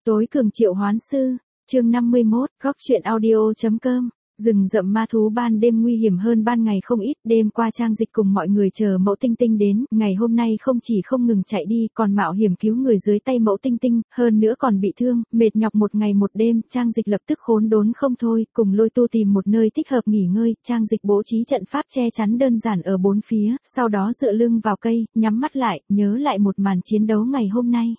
Tối cường triệu hoán sư, chương 51, góc truyện audio.com. Rừng rậm ma thú ban đêm nguy hiểm hơn ban ngày không ít, đêm qua Trang Dịch cùng mọi người chờ Mẫu Tinh Tinh đến, ngày hôm nay không chỉ không ngừng chạy đi, còn mạo hiểm cứu người dưới tay Mẫu Tinh Tinh, hơn nữa còn bị thương, mệt nhọc một ngày một đêm, Trang Dịch lập tức khốn đốn không thôi, cùng Lôi Tu tìm một nơi thích hợp nghỉ ngơi, Trang Dịch bố trí trận pháp che chắn đơn giản ở bốn phía, sau đó dựa lưng vào cây, nhắm mắt lại, nhớ lại một màn chiến đấu ngày hôm nay.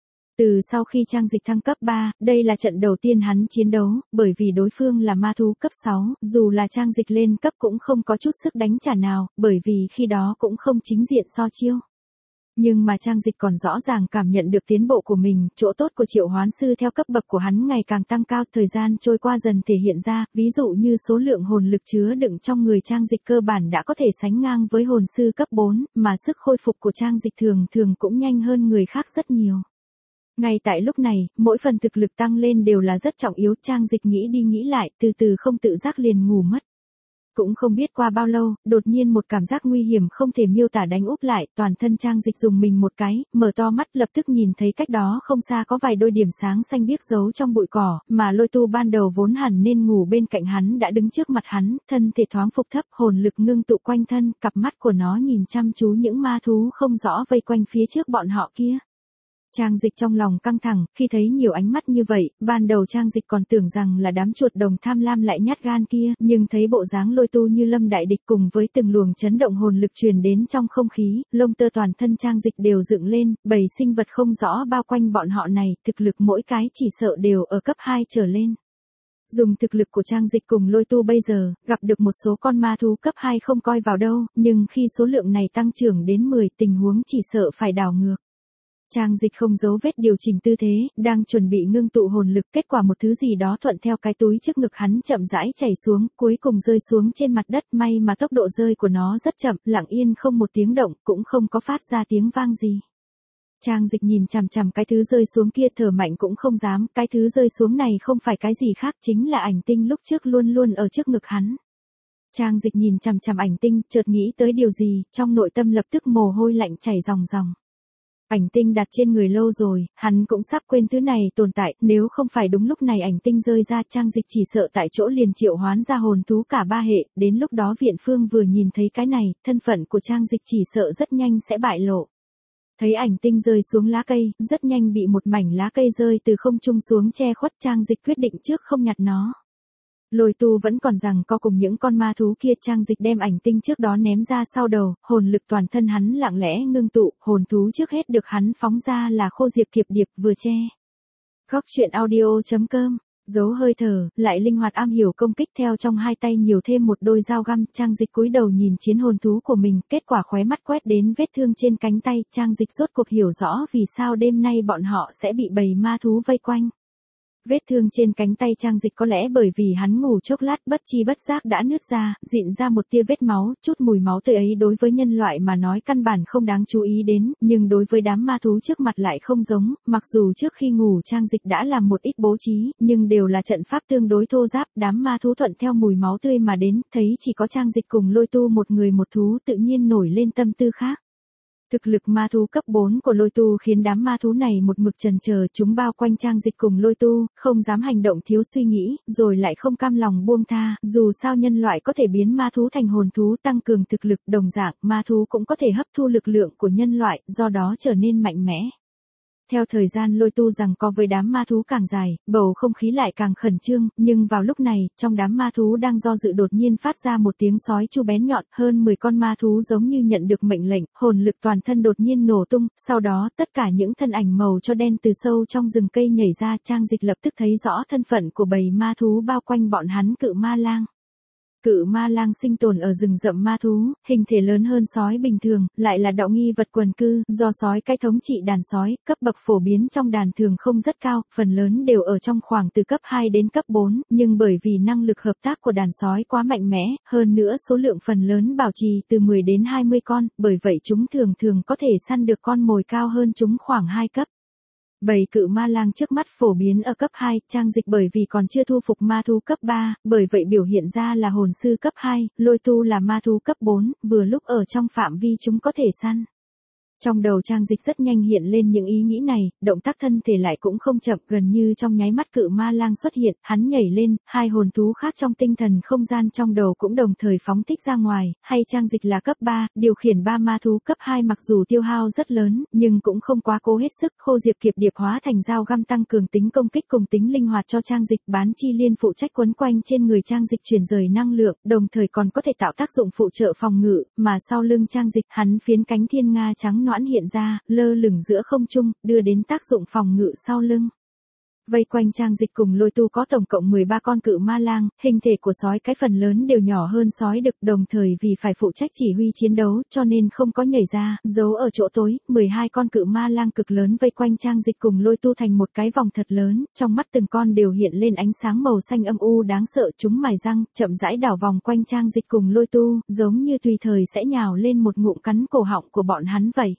Từ sau khi Trang Dịch thăng cấp 3, đây là trận đầu tiên hắn chiến đấu, bởi vì đối phương là ma thú cấp 6, dù là Trang Dịch lên cấp cũng không có chút sức đánh trả nào, bởi vì khi đó cũng không chính diện so chiêu. Nhưng mà Trang Dịch còn rõ ràng cảm nhận được tiến bộ của mình, chỗ tốt của triệu hoán sư theo cấp bậc của hắn ngày càng tăng cao, thời gian trôi qua dần thể hiện ra, ví dụ như số lượng hồn lực chứa đựng trong người Trang Dịch cơ bản đã có thể sánh ngang với hồn sư cấp 4, mà sức khôi phục của Trang Dịch thường thường cũng nhanh hơn người khác rất nhiều. Ngay tại lúc này, mỗi phần thực lực tăng lên đều là rất trọng yếu, Trang Dịch nghĩ đi nghĩ lại, từ từ không tự giác liền ngủ mất. Cũng không biết qua bao lâu, đột nhiên một cảm giác nguy hiểm không thể miêu tả đánh úp lại, toàn thân Trang Dịch dùng mình một cái, mở to mắt lập tức nhìn thấy cách đó không xa có vài đôi điểm sáng xanh biếc giấu trong bụi cỏ, mà Lôi Tu ban đầu vốn hẳn nên ngủ bên cạnh hắn đã đứng trước mặt hắn, thân thể thoáng phục thấp, hồn lực ngưng tụ quanh thân, cặp mắt của nó nhìn chăm chú những ma thú không rõ vây quanh phía trước bọn họ kia. Trang Dịch trong lòng căng thẳng, khi thấy nhiều ánh mắt như vậy, ban đầu Trang Dịch còn tưởng rằng là đám chuột đồng tham lam lại nhát gan kia, nhưng thấy bộ dáng Lôi Tu như lâm đại địch cùng với từng luồng chấn động hồn lực truyền đến trong không khí, lông tơ toàn thân Trang Dịch đều dựng lên, bầy sinh vật không rõ bao quanh bọn họ này, thực lực mỗi cái chỉ sợ đều ở cấp 2 trở lên. Dùng thực lực của Trang Dịch cùng Lôi Tu bây giờ, gặp được một số con ma thú cấp 2 không coi vào đâu, nhưng khi số lượng này tăng trưởng đến 10, tình huống chỉ sợ phải đảo ngược. Trang Dịch không giấu vết điều chỉnh tư thế, đang chuẩn bị ngưng tụ hồn lực, kết quả một thứ gì đó thuận theo cái túi trước ngực hắn chậm rãi chảy xuống, cuối cùng rơi xuống trên mặt đất, may mà tốc độ rơi của nó rất chậm, lặng yên không một tiếng động, cũng không có phát ra tiếng vang gì. Trang Dịch nhìn chằm chằm cái thứ rơi xuống kia thở mạnh cũng không dám, cái thứ rơi xuống này không phải cái gì khác chính là ảnh tinh lúc trước luôn luôn ở trước ngực hắn. Trang Dịch nhìn chằm chằm ảnh tinh, chợt nghĩ tới điều gì, trong nội tâm lập tức mồ hôi lạnh chảy ròng ròng. Ảnh tinh đặt trên người lâu rồi, hắn cũng sắp quên thứ này tồn tại, nếu không phải đúng lúc này ảnh tinh rơi ra, Trang Dịch chỉ sợ tại chỗ liền triệu hoán ra hồn thú cả 3 hệ, đến lúc đó Viện Phương vừa nhìn thấy cái này, thân phận của Trang Dịch chỉ sợ rất nhanh sẽ bại lộ. Thấy ảnh tinh rơi xuống lá cây, rất nhanh bị một mảnh lá cây rơi từ không trung xuống che khuất, Trang Dịch quyết định trước không nhặt nó. Lôi Tu vẫn còn rằng co cùng những con ma thú kia, Trang Dịch đem ảnh tinh trước đó ném ra sau đầu, hồn lực toàn thân hắn lặng lẽ ngưng tụ, hồn thú trước hết được hắn phóng ra là Khô Diệp Kiệp Điệp vừa che. Góc truyện audio.com, giấu hơi thở, lại linh hoạt am hiểu công kích, theo trong hai tay nhiều thêm một đôi dao găm, Trang Dịch cúi đầu nhìn chiến hồn thú của mình, kết quả khóe mắt quét đến vết thương trên cánh tay, Trang Dịch rốt cuộc hiểu rõ vì sao đêm nay bọn họ sẽ bị bầy ma thú vây quanh. Vết thương trên cánh tay Trang Dịch có lẽ bởi vì hắn ngủ chốc lát bất chi bất giác đã nứt ra, dịn ra một tia vết máu, chút mùi máu tươi ấy đối với nhân loại mà nói căn bản không đáng chú ý đến, nhưng đối với đám ma thú trước mặt lại không giống, mặc dù trước khi ngủ Trang Dịch đã làm một ít bố trí, nhưng đều là trận pháp tương đối thô ráp, đám ma thú thuận theo mùi máu tươi mà đến, thấy chỉ có Trang Dịch cùng Lôi Tu một người một thú tự nhiên nổi lên tâm tư khác. Thực lực ma thú cấp 4 của Lôi Tu khiến đám ma thú này một mực chần chờ, chúng bao quanh Trang Dịch cùng Lôi Tu, không dám hành động thiếu suy nghĩ, rồi lại không cam lòng buông tha, dù sao nhân loại có thể biến ma thú thành hồn thú tăng cường thực lực, đồng dạng, ma thú cũng có thể hấp thu lực lượng của nhân loại, do đó trở nên mạnh mẽ. Theo thời gian Lôi Tu rằng co với đám ma thú càng dài, bầu không khí lại càng khẩn trương, nhưng vào lúc này, trong đám ma thú đang do dự đột nhiên phát ra một tiếng sói chu bén nhọn, hơn 10 con ma thú giống như nhận được mệnh lệnh, hồn lực toàn thân đột nhiên nổ tung, sau đó tất cả những thân ảnh màu cho đen từ sâu trong rừng cây nhảy ra, Trang Dịch lập tức thấy rõ thân phận của bầy ma thú bao quanh bọn hắn, cự ma lang. Cự ma lang sinh tồn ở rừng rậm ma thú, hình thể lớn hơn sói bình thường, lại là đạo nghi vật quần cư, do sói cái thống trị đàn sói, cấp bậc phổ biến trong đàn thường không rất cao, phần lớn đều ở trong khoảng từ cấp 2 đến cấp 4, nhưng bởi vì năng lực hợp tác của đàn sói quá mạnh mẽ, hơn nữa số lượng phần lớn bảo trì từ 10 đến 20 con, bởi vậy chúng thường thường có thể săn được con mồi cao hơn chúng khoảng 2 cấp. Bầy cự ma lang trước mắt phổ biến ở cấp 2, Trang Dịch bởi vì còn chưa thu phục ma thú cấp 3, bởi vậy biểu hiện ra là hồn sư cấp 2, Lôi Tu là ma thú cấp 4, vừa lúc ở trong phạm vi chúng có thể săn. Trong đầu Trang Dịch rất nhanh hiện lên những ý nghĩ này, động tác thân thể lại cũng không chậm, gần như trong nháy mắt cự ma lang xuất hiện, hắn nhảy lên, hai hồn thú khác trong tinh thần không gian trong đầu cũng đồng thời phóng thích ra ngoài, hay Trang Dịch là cấp 3, điều khiển 3 ma thú cấp 2 mặc dù tiêu hao rất lớn, nhưng cũng không quá cố hết sức, khô diệp kiệp điệp hóa thành dao găm tăng cường tính công kích cùng tính linh hoạt cho Trang Dịch, bán chi liên phụ trách quấn quanh trên người Trang Dịch chuyển rời năng lượng, đồng thời còn có thể tạo tác dụng phụ trợ phòng ngự, mà sau lưng Trang Dịch, hắn phiến cánh thiên nga trắng nõn hiện ra, lơ lửng giữa không trung, đưa đến tác dụng phòng ngự sau lưng. Vây quanh Trang Dịch cùng Lôi Tu có tổng cộng 13 con cự ma lang, hình thể của sói cái phần lớn đều nhỏ hơn sói đực, đồng thời vì phải phụ trách chỉ huy chiến đấu, cho nên không có nhảy ra, giấu ở chỗ tối, 12 con cự ma lang cực lớn vây quanh Trang Dịch cùng Lôi Tu thành một cái vòng thật lớn, trong mắt từng con đều hiện lên ánh sáng màu xanh âm u đáng sợ, chúng mài răng, chậm rãi đảo vòng quanh Trang Dịch cùng Lôi Tu, giống như tùy thời sẽ nhào lên một ngụm cắn cổ họng của bọn hắn vậy.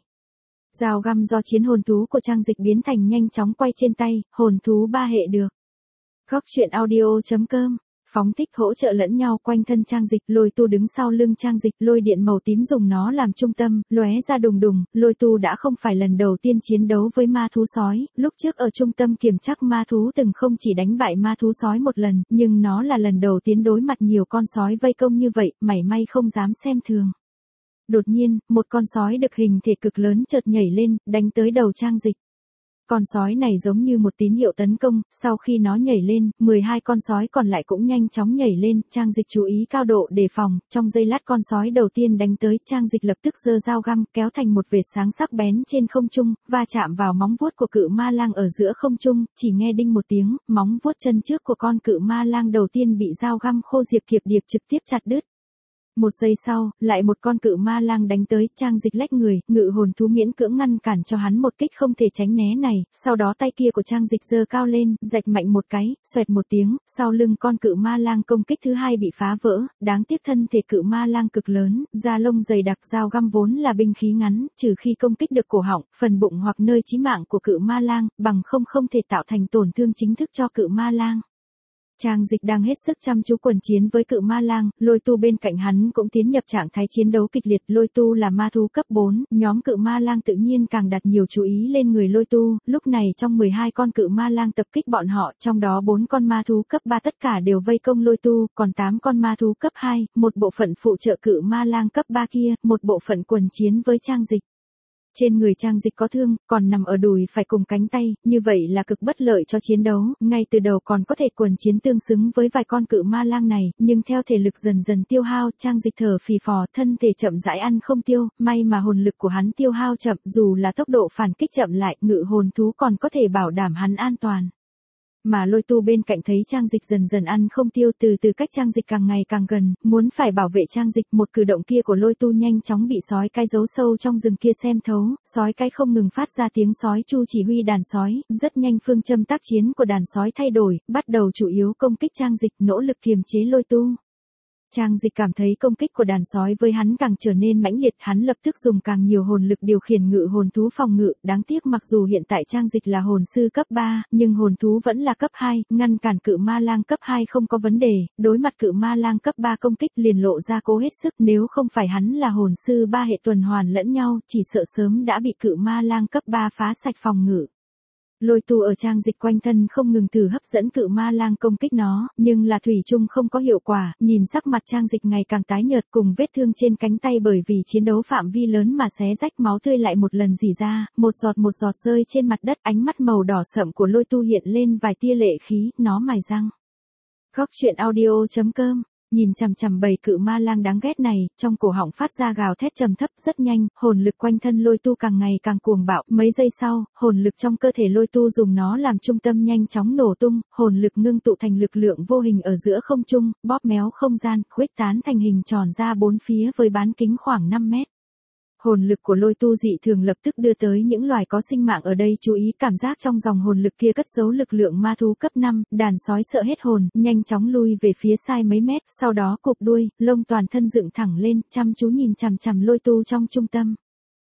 Dao găm do chiến hồn thú của Trang Dịch biến thành nhanh chóng quay trên tay, hồn thú 3 hệ được. Góc truyện audio.com, phóng thích hỗ trợ lẫn nhau quanh thân Trang Dịch, Lôi Tu đứng sau lưng Trang Dịch, lôi điện màu tím dùng nó làm trung tâm, lóe ra đùng đùng, Lôi Tu đã không phải lần đầu tiên chiến đấu với ma thú sói, lúc trước ở trung tâm kiểm trắc ma thú từng không chỉ đánh bại ma thú sói một lần, nhưng nó là lần đầu tiến đối mặt nhiều con sói vây công như vậy, mảy may không dám xem thường. Đột nhiên, một con sói đực hình thể cực lớn chợt nhảy lên, đánh tới đầu Trang Dịch. Con sói này giống như một tín hiệu tấn công, sau khi nó nhảy lên, 12 con sói còn lại cũng nhanh chóng nhảy lên, Trang Dịch chú ý cao độ đề phòng, trong giây lát con sói đầu tiên đánh tới, Trang Dịch lập tức giơ dao găm, kéo thành một vệt sáng sắc bén trên không trung, va chạm vào móng vuốt của cự ma lang ở giữa không trung, chỉ nghe đinh một tiếng, móng vuốt chân trước của con cự ma lang đầu tiên bị dao găm khô diệp kiệp điệp trực tiếp chặt đứt. Một giây sau, lại một con cự ma lang đánh tới, Trang Dịch lách người, ngự hồn thú miễn cưỡng ngăn cản cho hắn một kích không thể tránh né này, sau đó tay kia của Trang Dịch giơ cao lên, rạch mạnh một cái, xoẹt một tiếng, sau lưng con cự ma lang công kích thứ hai bị phá vỡ, đáng tiếc thân thể cự ma lang cực lớn, da lông dày đặc, dao găm vốn là binh khí ngắn, trừ khi công kích được cổ họng, phần bụng hoặc nơi chí mạng của cự ma lang, bằng không thể tạo thành tổn thương chính thức cho cự ma lang. Trang Dịch đang hết sức chăm chú quần chiến với cự ma lang, Lôi Tu bên cạnh hắn cũng tiến nhập trạng thái chiến đấu kịch liệt, Lôi Tu là ma thú cấp 4, nhóm cự ma lang tự nhiên càng đặt nhiều chú ý lên người Lôi Tu, lúc này trong 12 con cự ma lang tập kích bọn họ, trong đó 4 con ma thú cấp 3 tất cả đều vây công Lôi Tu, còn 8 con ma thú cấp 2, một bộ phận phụ trợ cự ma lang cấp 3 kia, một bộ phận quần chiến với Trang Dịch. Trên người Trang Dịch có thương, còn nằm ở đùi phải cùng cánh tay, như vậy là cực bất lợi cho chiến đấu, ngay từ đầu còn có thể quần chiến tương xứng với vài con cự ma lang này, nhưng theo thể lực dần dần tiêu hao, Trang Dịch thở phì phò, thân thể chậm rãi ăn không tiêu, may mà hồn lực của hắn tiêu hao chậm, dù là tốc độ phản kích chậm lại, ngự hồn thú còn có thể bảo đảm hắn an toàn. Mà Lôi Tu bên cạnh thấy Trang Dịch dần dần ăn không tiêu, từ từ cách Trang Dịch càng ngày càng gần, muốn phải bảo vệ Trang Dịch, một cử động kia của Lôi Tu nhanh chóng bị sói cái giấu sâu trong rừng kia xem thấu, sói cái không ngừng phát ra tiếng sói chu chỉ huy đàn sói, rất nhanh phương châm tác chiến của đàn sói thay đổi, bắt đầu chủ yếu công kích Trang Dịch, nỗ lực kiềm chế Lôi Tu. Trang Dịch cảm thấy công kích của đàn sói với hắn càng trở nên mãnh liệt, hắn lập tức dùng càng nhiều hồn lực điều khiển ngự hồn thú phòng ngự, đáng tiếc mặc dù hiện tại Trang Dịch là hồn sư cấp 3, nhưng hồn thú vẫn là cấp 2, ngăn cản cự ma lang cấp 2 không có vấn đề, đối mặt cự ma lang cấp 3 công kích liền lộ ra cố hết sức, nếu không phải hắn là hồn sư 3 hệ tuần hoàn lẫn nhau, chỉ sợ sớm đã bị cự ma lang cấp 3 phá sạch phòng ngự. Lôi Tu ở Trang Dịch quanh thân không ngừng thử hấp dẫn cự ma lang công kích nó, nhưng là thủy chung không có hiệu quả, nhìn sắc mặt Trang Dịch ngày càng tái nhợt cùng vết thương trên cánh tay bởi vì chiến đấu phạm vi lớn mà xé rách, máu tươi lại một lần rỉ ra, một giọt rơi trên mặt đất, ánh mắt màu đỏ sậm của Lôi Tu hiện lên vài tia lệ khí, nó mài răng. Góc truyện audio.com, nhìn chằm chằm bầy cự ma lang đáng ghét này, trong cổ họng phát ra gào thét trầm thấp, rất nhanh, hồn lực quanh thân Lôi Tu càng ngày càng cuồng bạo, mấy giây sau, hồn lực trong cơ thể Lôi Tu dùng nó làm trung tâm nhanh chóng nổ tung, hồn lực ngưng tụ thành lực lượng vô hình ở giữa không trung, bóp méo không gian, khuếch tán thành hình tròn ra bốn phía với bán kính khoảng 5 mét. Hồn lực của Lôi Tu dị thường lập tức đưa tới những loài có sinh mạng ở đây chú ý cảm giác trong dòng hồn lực kia cất giấu lực lượng ma thú cấp 5, đàn sói sợ hết hồn, nhanh chóng lui về phía sai mấy mét, sau đó cụp đuôi, lông toàn thân dựng thẳng lên, chăm chú nhìn chằm chằm Lôi Tu trong trung tâm.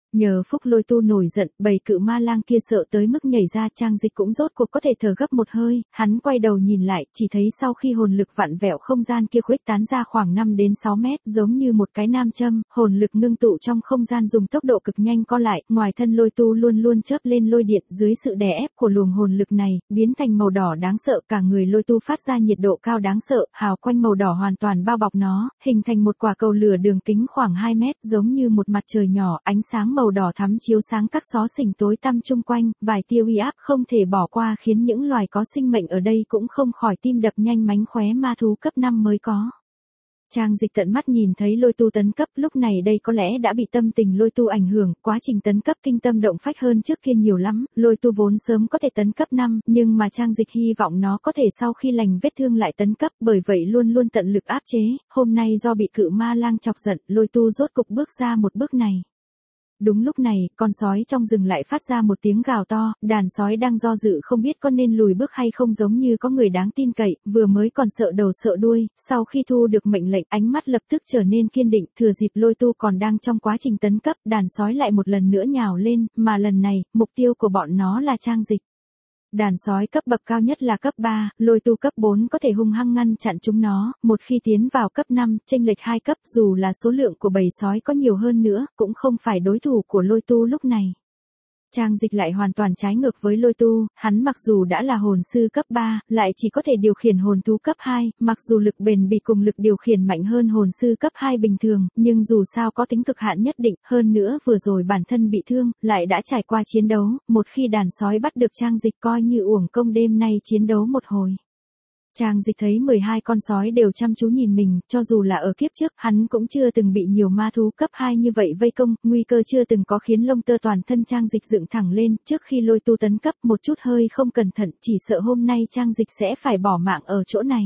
Nhờ phúc Lôi Tu nổi giận, bầy cự ma lang kia sợ tới mức nhảy ra, Trang Dịch cũng rốt cuộc có thể thở gấp một hơi, hắn quay đầu nhìn lại, chỉ thấy sau khi hồn lực vặn vẹo không gian kia khuếch tán ra khoảng 5 đến 6 mét, giống như một cái nam châm, hồn lực ngưng tụ trong không gian dùng tốc độ cực nhanh co lại, ngoài thân Lôi Tu luôn luôn chớp lên lôi điện, dưới sự đè ép của luồng hồn lực này, biến thành màu đỏ đáng sợ, cả người Lôi Tu phát ra nhiệt độ cao đáng sợ, hào quanh màu đỏ hoàn toàn bao bọc nó, hình thành một quả cầu lửa đường kính khoảng 2 mét, giống như một mặt trời nhỏ, ánh sáng màu đỏ thắm chiếu sáng các xó xỉnh tối tăm chung quanh, vài tia uy áp không thể bỏ qua khiến những loài có sinh mệnh ở đây cũng không khỏi tim đập nhanh, mánh khóe ma thú cấp 5 mới có. Trang Dịch tận mắt nhìn thấy Lôi Tu tấn cấp, lúc này đây có lẽ đã bị tâm tình Lôi Tu ảnh hưởng, quá trình tấn cấp kinh tâm động phách hơn trước kia nhiều lắm, Lôi Tu vốn sớm có thể tấn cấp 5, nhưng mà Trang Dịch hy vọng nó có thể sau khi lành vết thương lại tấn cấp, bởi vậy luôn luôn tận lực áp chế, hôm nay do bị cự ma lang chọc giận, Lôi Tu rốt cục bước ra một bước này. Đúng lúc này, con sói trong rừng lại phát ra một tiếng gào to, đàn sói đang do dự không biết có nên lùi bước hay không, giống như có người đáng tin cậy, vừa mới còn sợ đầu sợ đuôi, sau khi thu được mệnh lệnh ánh mắt lập tức trở nên kiên định, thừa dịp Lôi Tu còn đang trong quá trình tấn cấp, đàn sói lại một lần nữa nhào lên, mà lần này, mục tiêu của bọn nó là Trang Dịch. Đàn sói cấp bậc cao nhất là cấp 3, Lôi Tu cấp 4 có thể hung hăng ngăn chặn chúng nó, một khi tiến vào cấp 5, chênh lệch 2 cấp dù là số lượng của bầy sói có nhiều hơn nữa, cũng không phải đối thủ của Lôi Tu lúc này. Trang Dịch lại hoàn toàn trái ngược với Lôi Tu, hắn mặc dù đã là hồn sư cấp 3, lại chỉ có thể điều khiển hồn thú cấp 2, mặc dù lực bền bỉ cùng lực điều khiển mạnh hơn hồn sư cấp 2 bình thường, nhưng dù sao có tính cực hạn nhất định, hơn nữa vừa rồi bản thân bị thương, lại đã trải qua chiến đấu, một khi đàn sói bắt được Trang Dịch coi như uổng công đêm nay chiến đấu một hồi. Trang Dịch thấy 12 con sói đều chăm chú nhìn mình, cho dù là ở kiếp trước, hắn cũng chưa từng bị nhiều ma thú cấp 2 như vậy vây công, nguy cơ chưa từng có khiến lông tơ toàn thân Trang Dịch dựng thẳng lên, trước khi Lôi Tu tấn cấp một chút hơi không cẩn thận, chỉ sợ hôm nay Trang Dịch sẽ phải bỏ mạng ở chỗ này.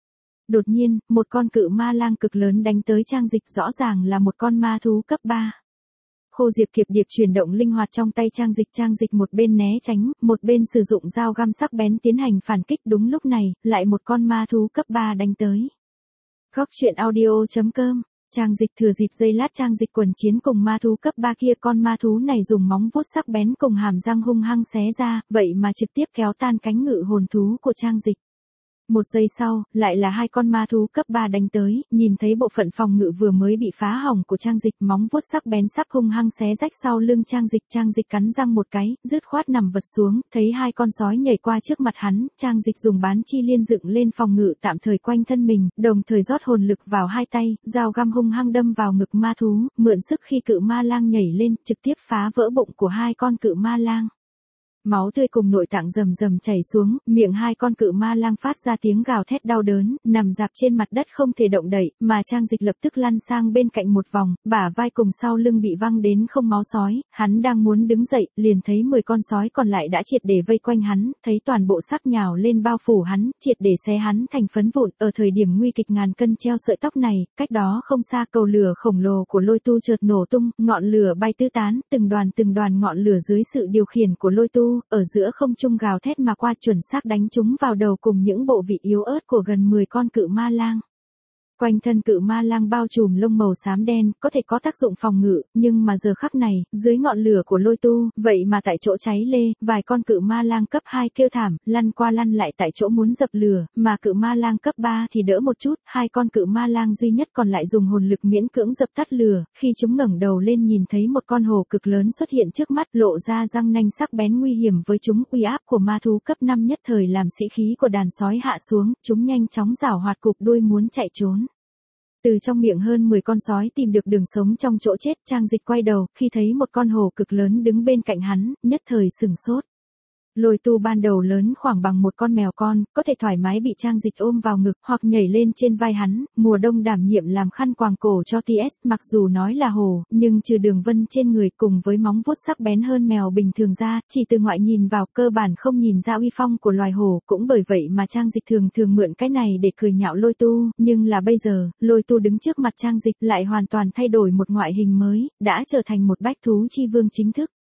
Đột nhiên, một con cự ma lang cực lớn đánh tới Trang Dịch, rõ ràng là một con ma thú cấp 3. Khô diệp kiệp điệp chuyển động linh hoạt trong tay Trang Dịch một bên né tránh, một bên sử dụng dao găm sắc bén tiến hành phản kích, đúng lúc này, lại một con ma thú cấp 3 đánh tới. Góc truyện audio.com, Trang Dịch thừa dịp giây lát Trang Dịch quần chiến cùng ma thú cấp 3 kia, con ma thú này dùng móng vuốt sắc bén cùng hàm răng hung hăng xé ra, vậy mà trực tiếp kéo tan cánh ngự hồn thú của Trang Dịch. Một giây sau, lại là hai con ma thú cấp 3 đánh tới, nhìn thấy bộ phận phòng ngự vừa mới bị phá hỏng của Trang Dịch, móng vuốt sắc bén sắp hung hăng xé rách sau lưng Trang Dịch cắn răng một cái, dứt khoát nằm vật xuống, thấy hai con sói nhảy qua trước mặt hắn, Trang Dịch dùng bán chi liên dựng lên phòng ngự tạm thời quanh thân mình, đồng thời rót hồn lực vào hai tay, dao găm hung hăng đâm vào ngực ma thú, mượn sức khi cự ma lang nhảy lên, trực tiếp phá vỡ bụng của hai con cự ma lang. Máu tươi cùng nội tạng rầm rầm chảy xuống, miệng hai con cự ma lang phát ra tiếng gào thét đau đớn, nằm rạp trên mặt đất không thể động đậy, mà Trang Dịch lập tức lăn sang bên cạnh một vòng, bả vai cùng sau lưng bị văng đến không máu sói, hắn đang muốn đứng dậy, liền thấy 10 con sói còn lại đã triệt để vây quanh hắn, thấy toàn bộ sắc nhào lên bao phủ hắn, triệt để xé hắn thành phấn vụn, ở thời điểm nguy kịch ngàn cân treo sợi tóc này, cách đó không xa cầu lửa khổng lồ của Lôi Tu chợt nổ tung, ngọn lửa bay tứ tán, từng đoàn ngọn lửa dưới sự điều khiển của Lôi Tu, ở giữa không trung gào thét mà qua, chuẩn xác đánh trúng vào đầu cùng những bộ vị yếu ớt của gần 10 con cự ma lang. Quanh thân cự ma lang bao trùm lông màu xám đen, có thể có tác dụng phòng ngự, nhưng mà giờ khắc này, dưới ngọn lửa của Lôi Tu, vậy mà tại chỗ cháy lê, vài con cự ma lang cấp 2 kêu thảm, lăn qua lăn lại tại chỗ muốn dập lửa, mà cự ma lang cấp 3 thì đỡ một chút, hai con cự ma lang duy nhất còn lại dùng hồn lực miễn cưỡng dập tắt lửa, khi chúng ngẩng đầu lên nhìn thấy một con hổ cực lớn xuất hiện trước mắt, lộ ra răng nanh sắc bén nguy hiểm với chúng, uy áp của ma thú cấp 5 nhất thời làm sĩ khí của đàn sói hạ xuống, chúng nhanh chóng giảo hoạt cục đuôi muốn chạy trốn. Từ trong miệng hơn 10 con sói tìm được đường sống trong chỗ chết, Trang Dịch quay đầu, khi thấy một con hổ cực lớn đứng bên cạnh hắn, nhất thời sửng sốt. Lôi Tu ban đầu lớn khoảng bằng một con mèo con, có thể thoải mái bị Trang Dịch ôm vào ngực, hoặc nhảy lên trên vai hắn, mùa đông đảm nhiệm làm khăn quàng cổ cho TS, mặc dù nói là hổ, nhưng trừ đường vân trên người cùng với móng vuốt sắc bén hơn mèo bình thường ra, chỉ từ ngoại nhìn vào cơ bản không nhìn ra uy phong của loài hổ, cũng bởi vậy mà Trang Dịch thường mượn cái này để cười nhạo Lôi Tu, nhưng là bây giờ, Lôi Tu đứng trước mặt Trang Dịch lại hoàn toàn thay đổi một ngoại hình mới, đã trở thành một bách thú chi vương chính thức.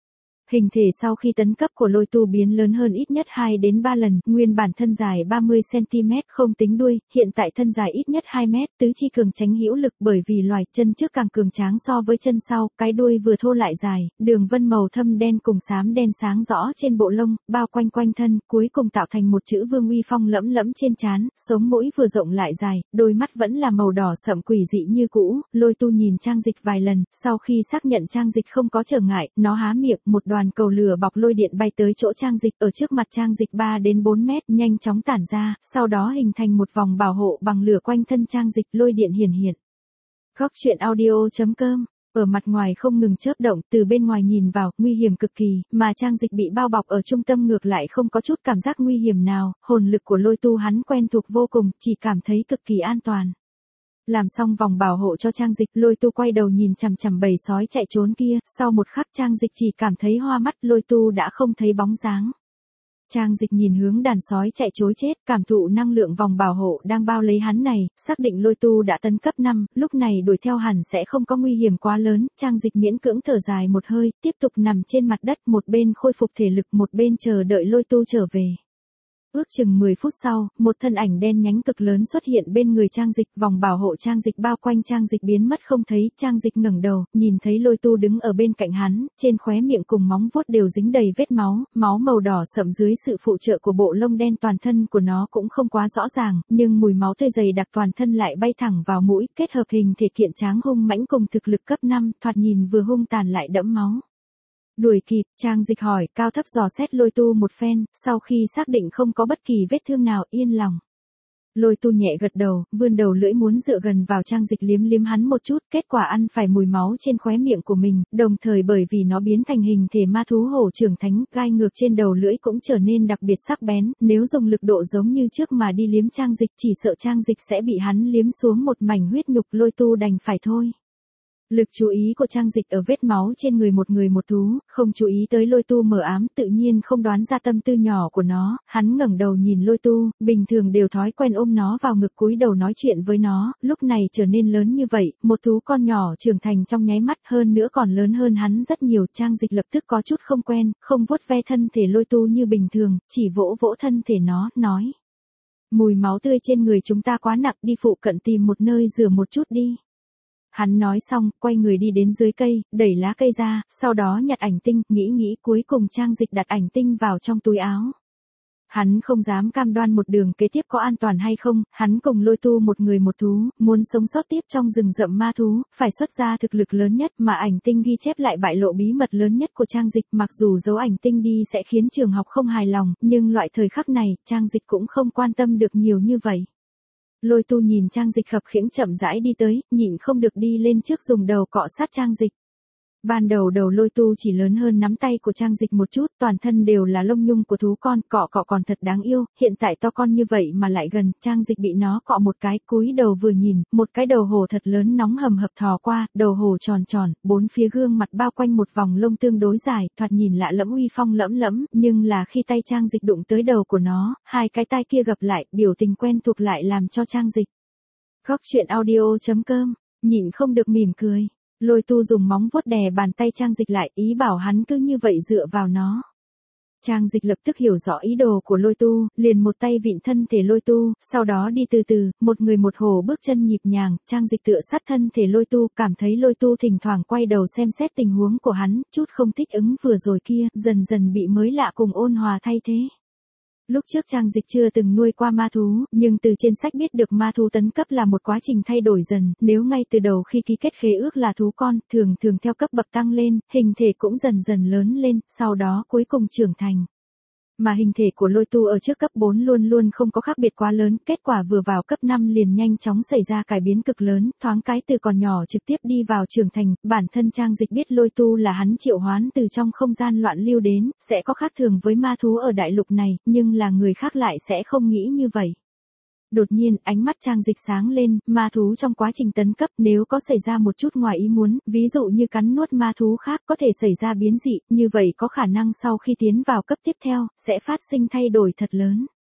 Hình thể sau khi tấn cấp của lôi tu biến lớn hơn ít nhất 2 đến 3 lần, nguyên bản thân dài 30cm không tính đuôi, hiện tại thân dài ít nhất 2 mét, tứ chi cường tránh hữu lực bởi vì loài chân trước càng cường tráng so với chân sau, cái đuôi vừa thô lại dài, đường vân màu thâm đen cùng xám đen sáng rõ trên bộ lông, bao quanh quanh thân, cuối cùng tạo thành một chữ vương uy phong lẫm lẫm trên trán, sống mũi vừa rộng lại dài, đôi mắt vẫn là màu đỏ sậm quỷ dị như cũ, lôi tu nhìn trang dịch vài lần, sau khi xác nhận trang dịch không có trở ngại, nó há miệng, một đoàn cầu lửa bọc lôi điện bay tới chỗ trang dịch, ở trước mặt trang dịch 3 đến 4 mét, nhanh chóng tản ra, sau đó hình thành một vòng bảo hộ bằng lửa quanh thân trang dịch, lôi điện hiển hiện. Góc truyện audio.com. Ở mặt ngoài không ngừng chớp động, từ bên ngoài nhìn vào, nguy hiểm cực kỳ, mà trang dịch bị bao bọc ở trung tâm ngược lại không có chút cảm giác nguy hiểm nào, hồn lực của lôi tu hắn quen thuộc vô cùng, chỉ cảm thấy cực kỳ an toàn. Làm xong vòng bảo hộ cho trang dịch, lôi tu quay đầu nhìn chằm chằm bầy sói chạy trốn kia, sau một khắc trang dịch chỉ cảm thấy hoa mắt, lôi tu đã không thấy bóng dáng. Trang dịch nhìn hướng đàn sói chạy trối chết, cảm thụ năng lượng vòng bảo hộ đang bao lấy hắn này, xác định lôi tu đã tấn cấp 5, lúc này đuổi theo hẳn sẽ không có nguy hiểm quá lớn, trang dịch miễn cưỡng thở dài một hơi, tiếp tục nằm trên mặt đất, một bên khôi phục thể lực, một bên chờ đợi lôi tu trở về. Ước chừng 10 phút sau, một thân ảnh đen nhánh cực lớn xuất hiện bên người trang dịch, vòng bảo hộ trang dịch bao quanh trang dịch biến mất không thấy, trang dịch ngẩng đầu, nhìn thấy lôi tu đứng ở bên cạnh hắn, trên khóe miệng cùng móng vuốt đều dính đầy vết máu, máu màu đỏ sậm dưới sự phụ trợ của bộ lông đen toàn thân của nó cũng không quá rõ ràng, nhưng mùi máu tươi dày đặc toàn thân lại bay thẳng vào mũi, kết hợp hình thể kiện tráng hung mãnh cùng thực lực cấp 5, thoạt nhìn vừa hung tàn lại đẫm máu. Đuổi kịp, trang dịch hỏi, cao thấp dò xét lôi tu một phen, sau khi xác định không có bất kỳ vết thương nào, yên lòng. Lôi tu nhẹ gật đầu, vươn đầu lưỡi muốn dựa gần vào trang dịch liếm liếm hắn một chút, kết quả ăn phải mùi máu trên khóe miệng của mình, đồng thời bởi vì nó biến thành hình thể ma thú hổ trưởng thánh, gai ngược trên đầu lưỡi cũng trở nên đặc biệt sắc bén, nếu dùng lực độ giống như trước mà đi liếm trang dịch chỉ sợ trang dịch sẽ bị hắn liếm xuống một mảnh huyết nhục, lôi tu đành phải thôi. Lực chú ý của trang dịch ở vết máu trên người một thú, không chú ý tới lôi tu mờ ám, tự nhiên không đoán ra tâm tư nhỏ của nó, hắn ngẩng đầu nhìn lôi tu, bình thường đều thói quen ôm nó vào ngực cúi đầu nói chuyện với nó, lúc này trở nên lớn như vậy, một thú con nhỏ trưởng thành trong nháy mắt, hơn nữa còn lớn hơn hắn rất nhiều, trang dịch lập tức có chút không quen, không vuốt ve thân thể lôi tu như bình thường, chỉ vỗ vỗ thân thể nó, nói. Mùi máu tươi trên người chúng ta quá nặng, đi phụ cận tìm một nơi rửa một chút đi. Hắn nói xong, quay người đi đến dưới cây, đẩy lá cây ra, sau đó nhặt ảnh tinh, nghĩ cuối cùng trang dịch đặt ảnh tinh vào trong túi áo. Hắn không dám cam đoan một đường kế tiếp có an toàn hay không, hắn cùng lôi tu một người một thú, muốn sống sót tiếp trong rừng rậm ma thú, phải xuất ra thực lực lớn nhất mà ảnh tinh ghi chép lại bại lộ bí mật lớn nhất của trang dịch, mặc dù giấu ảnh tinh đi sẽ khiến trường học không hài lòng, nhưng loại thời khắc này, trang dịch cũng không quan tâm được nhiều như vậy. Lôi tu nhìn trang dịch khập khiễng chậm rãi đi tới, nhịn không được đi lên trước dùng đầu cọ sát trang dịch. Ban đầu đầu lôi tu chỉ lớn hơn nắm tay của trang dịch một chút, toàn thân đều là lông nhung của thú con, cọ còn thật đáng yêu, hiện tại to con như vậy mà lại gần, trang dịch bị nó cọ một cái, cúi đầu vừa nhìn, một cái đầu hổ thật lớn nóng hầm hập thò qua, đầu hổ tròn tròn, bốn phía gương mặt bao quanh một vòng lông tương đối dài, thoạt nhìn lạ lẫm uy phong lẫm lẫm, nhưng là khi tay trang dịch đụng tới đầu của nó, hai cái tai kia gặp lại, biểu tình quen thuộc lại làm cho trang dịch. Góc truyện audio.com, nhịn không được mỉm cười. Lôi tu dùng móng vuốt đè bàn tay trang dịch lại, ý bảo hắn cứ như vậy dựa vào nó. Trang dịch lập tức hiểu rõ ý đồ của lôi tu, liền một tay vịn thân thể lôi tu, sau đó đi từ từ, một người một hổ bước chân nhịp nhàng, trang dịch tựa sát thân thể lôi tu, cảm thấy lôi tu thỉnh thoảng quay đầu xem xét tình huống của hắn, chút không thích ứng vừa rồi kia, dần dần bị mới lạ cùng ôn hòa thay thế. Lúc trước trang dịch chưa từng nuôi qua ma thú, nhưng từ trên sách biết được ma thú tấn cấp là một quá trình thay đổi dần, nếu ngay từ đầu khi ký kết khế ước là thú con, thường theo cấp bậc tăng lên, hình thể cũng dần dần lớn lên, sau đó cuối cùng trưởng thành. Mà hình thể của lôi tu ở trước cấp 4 luôn luôn không có khác biệt quá lớn, kết quả vừa vào cấp 5 liền nhanh chóng xảy ra cải biến cực lớn, thoáng cái từ còn nhỏ trực tiếp đi vào trưởng thành, bản thân trang dịch biết lôi tu là hắn triệu hoán từ trong không gian loạn lưu đến, sẽ có khác thường với ma thú ở đại lục này, nhưng là người khác lại sẽ không nghĩ như vậy. Đột nhiên, ánh mắt trang dịch sáng lên, ma thú trong quá trình tấn cấp nếu có xảy ra một chút ngoài ý muốn, ví dụ như cắn nuốt ma thú khác có thể xảy ra biến dị, như vậy có khả năng sau khi tiến vào cấp tiếp theo, sẽ phát sinh thay đổi thật lớn.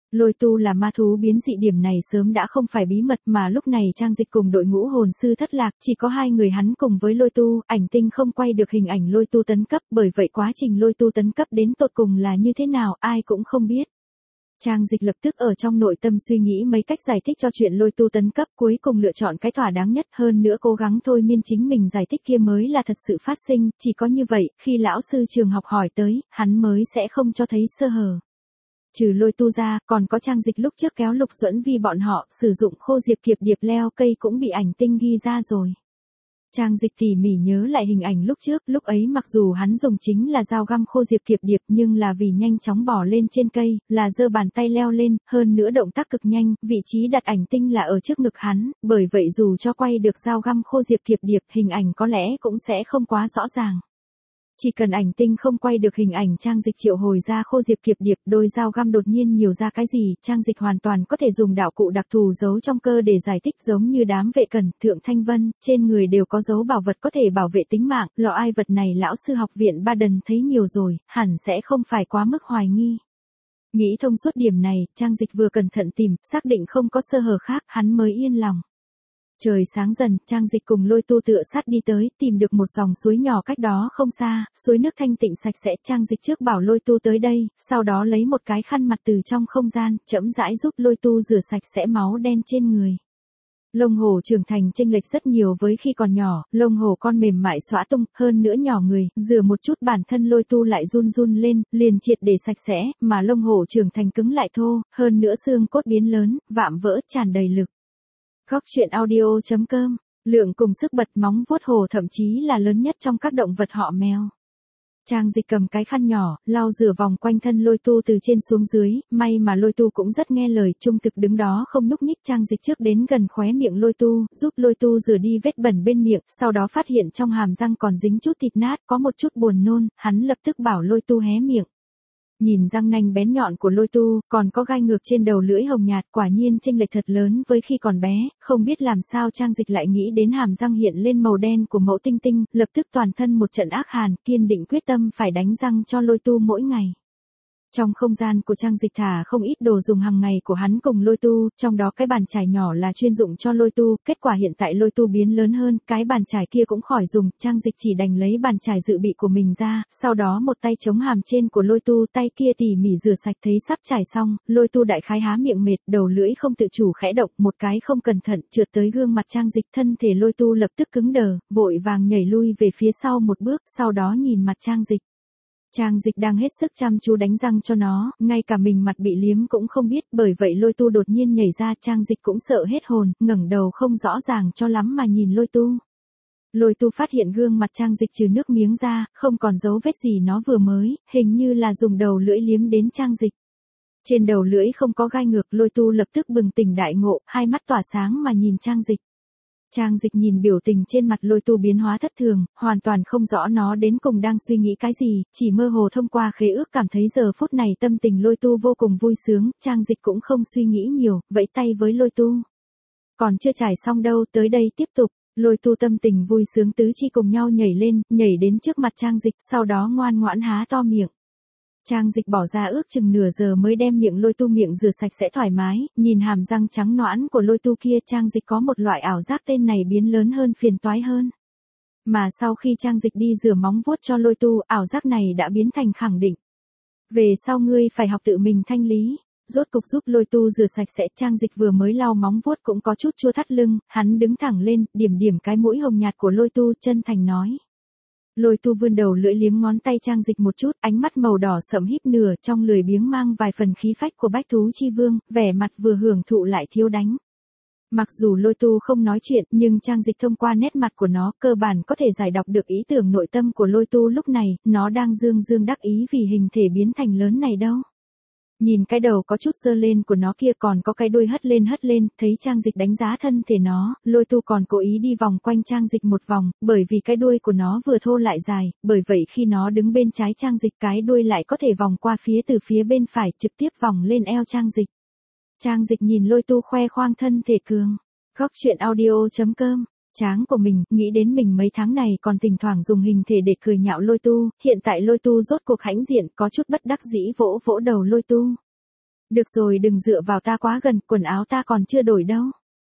Lôi tu là ma thú biến dị, điểm này sớm đã không phải bí mật, mà lúc này Trang Dịch cùng đội ngũ hồn sư thất lạc, chỉ có hai người hắn cùng với lôi tu, ảnh tinh không quay được hình ảnh lôi tu tấn cấp, bởi vậy quá trình lôi tu tấn cấp đến tột cùng là như thế nào ai cũng không biết. Trang Dịch lập tức ở trong nội tâm suy nghĩ mấy cách giải thích cho chuyện lôi tu tấn cấp, cuối cùng lựa chọn cái thỏa đáng nhất, hơn nữa cố gắng thôi miên chính mình giải thích kia mới là thật sự phát sinh, chỉ có như vậy, khi lão sư trường học hỏi tới, hắn mới sẽ không cho thấy sơ hở. Trừ lôi tu ra, còn có Trang Dịch lúc trước kéo Lục Duẫn Vi bọn họ, sử dụng khô diệp kiệp điệp leo cây cũng bị ảnh tinh ghi ra rồi. Trang Dịch tỉ mỉ nhớ lại hình ảnh lúc trước, lúc ấy mặc dù hắn dùng chính là dao găm khô diệp kiệp điệp nhưng là vì nhanh chóng bò lên trên cây, là giơ bàn tay leo lên, hơn nữa động tác cực nhanh, vị trí đặt ảnh tinh là ở trước ngực hắn, bởi vậy dù cho quay được dao găm khô diệp kiệp điệp, hình ảnh có lẽ cũng sẽ không quá rõ ràng. Chỉ cần ảnh tinh không quay được hình ảnh Trang Dịch triệu hồi ra khô diệp kiệp điệp, đôi dao găm đột nhiên nhiều ra cái gì, Trang Dịch hoàn toàn có thể dùng đạo cụ đặc thù giấu trong cơ để giải thích, giống như đám vệ cẩn, Thượng Thanh Vân, trên người đều có dấu bảo vật có thể bảo vệ tính mạng, lọ ai vật này lão sư học viện Ba Đần thấy nhiều rồi, hẳn sẽ không phải quá mức hoài nghi. Nghĩ thông suốt điểm này, Trang Dịch vừa cẩn thận tìm, xác định không có sơ hở khác, hắn mới yên lòng. Trời sáng dần, Trang Dịch cùng lôi tu tựa sát đi tới, tìm được một dòng suối nhỏ cách đó không xa, suối nước thanh tịnh sạch sẽ. Trang Dịch trước bảo lôi tu tới đây, sau đó lấy một cái khăn mặt từ trong không gian, chậm rãi giúp lôi tu rửa sạch sẽ máu đen trên người. Lông hổ trưởng thành chênh lệch rất nhiều với khi còn nhỏ, lông hổ con mềm mại xõa tung, hơn nữa nhỏ người, rửa một chút bản thân lôi tu lại run run lên, liền triệt để sạch sẽ, mà lông hổ trưởng thành cứng lại thô, hơn nữa xương cốt biến lớn, vạm vỡ, tràn đầy lực. Góc truyện audio.com, lượng cùng sức bật móng vuốt hổ thậm chí là lớn nhất trong các động vật họ mèo. Trang Dịch cầm cái khăn nhỏ, lau rửa vòng quanh thân lôi tu từ trên xuống dưới, may mà lôi tu cũng rất nghe lời, trung thực đứng đó không nhúc nhích. Trang Dịch trước đến gần khóe miệng lôi tu, giúp lôi tu rửa đi vết bẩn bên miệng, sau đó phát hiện trong hàm răng còn dính chút thịt nát, có một chút buồn nôn, hắn lập tức bảo lôi tu hé miệng. Nhìn răng nanh bén nhọn của lôi tu, còn có gai ngược trên đầu lưỡi hồng nhạt, quả nhiên chênh lệch thật lớn với khi còn bé, không biết làm sao Trang Dịch lại nghĩ đến hàm răng hiện lên màu đen của Mẫu Tinh Tinh, lập tức toàn thân một trận ác hàn, kiên định quyết tâm phải đánh răng cho lôi tu mỗi ngày. Trong không gian của Trang Dịch thả không ít đồ dùng hàng ngày của hắn cùng lôi tu, trong đó cái bàn chải nhỏ là chuyên dụng cho lôi tu, kết quả hiện tại lôi tu biến lớn hơn, cái bàn chải kia cũng khỏi dùng, Trang Dịch chỉ đành lấy bàn chải dự bị của mình ra, sau đó một tay chống hàm trên của lôi tu, tay kia tỉ mỉ rửa sạch, thấy sắp chải xong, lôi tu đại khái há miệng mệt, đầu lưỡi không tự chủ khẽ động, một cái không cẩn thận trượt tới gương mặt Trang Dịch, thân thể lôi tu lập tức cứng đờ, vội vàng nhảy lui về phía sau một bước, sau đó nhìn mặt Trang Dịch. Trang Dịch đang hết sức chăm chú đánh răng cho nó, ngay cả mình mặt bị liếm cũng không biết, bởi vậy lôi tu đột nhiên nhảy ra, Trang Dịch cũng sợ hết hồn, ngẩng đầu không rõ ràng cho lắm mà nhìn lôi tu. Lôi tu phát hiện gương mặt Trang Dịch trừ nước miếng ra, không còn dấu vết gì nó vừa mới, hình như là dùng đầu lưỡi liếm đến Trang Dịch. Trên đầu lưỡi không có gai ngược, lôi tu lập tức bừng tỉnh đại ngộ, hai mắt tỏa sáng mà nhìn Trang Dịch. Trang Dịch nhìn biểu tình trên mặt lôi tu biến hóa thất thường, hoàn toàn không rõ nó đến cùng đang suy nghĩ cái gì, chỉ mơ hồ thông qua khế ước cảm thấy giờ phút này tâm tình lôi tu vô cùng vui sướng, Trang Dịch cũng không suy nghĩ nhiều, vẫy tay với lôi tu. Còn chưa trải xong đâu, tới đây tiếp tục, lôi tu tâm tình vui sướng tứ chi cùng nhau nhảy lên, nhảy đến trước mặt Trang Dịch, sau đó ngoan ngoãn há to miệng. Trang Dịch bỏ ra ước chừng nửa giờ mới đem miệng lôi tu miệng rửa sạch sẽ thoải mái, nhìn hàm răng trắng nõn của lôi tu kia, Trang Dịch có một loại ảo giác tên này biến lớn hơn, phiền toái hơn. Mà sau khi Trang Dịch đi rửa móng vuốt cho lôi tu, ảo giác này đã biến thành khẳng định. Về sau ngươi phải học tự mình thanh lý. Rốt cục giúp lôi tu rửa sạch sẽ, Trang Dịch vừa mới lau móng vuốt cũng có chút chua thắt lưng, hắn đứng thẳng lên, điểm điểm cái mũi hồng nhạt của lôi tu, chân thành nói. Lôi tu vươn đầu lưỡi liếm ngón tay Trang Dịch một chút, ánh mắt màu đỏ sẫm híp nửa, trong lười biếng mang vài phần khí phách của bách thú chi vương, vẻ mặt vừa hưởng thụ lại thiếu đánh. Mặc dù lôi tu không nói chuyện, nhưng Trang Dịch thông qua nét mặt của nó, cơ bản có thể giải đọc được ý tưởng nội tâm của lôi tu lúc này, nó đang dương dương đắc ý vì hình thể biến thành lớn này đâu. Nhìn cái đầu có chút dơ lên của nó kia, còn có cái đuôi hất lên, thấy Trang Dịch đánh giá thân thể nó, lôi tu còn cố ý đi vòng quanh Trang Dịch một vòng, bởi vì cái đuôi của nó vừa thô lại dài, bởi vậy khi nó đứng bên trái Trang Dịch, cái đuôi lại có thể vòng qua từ phía bên phải, trực tiếp vòng lên eo Trang Dịch. Trang Dịch nhìn lôi tu khoe khoang thân thể cường. Góc truyện audio.com, tráng của mình, nghĩ đến mình mấy tháng này còn thỉnh thoảng dùng hình thể để cười nhạo lôi tu, hiện tại lôi tu rốt cuộc hãnh diện, có chút bất đắc dĩ vỗ vỗ đầu lôi tu. Được rồi đừng dựa vào ta quá gần, quần áo ta còn chưa đổi đâu.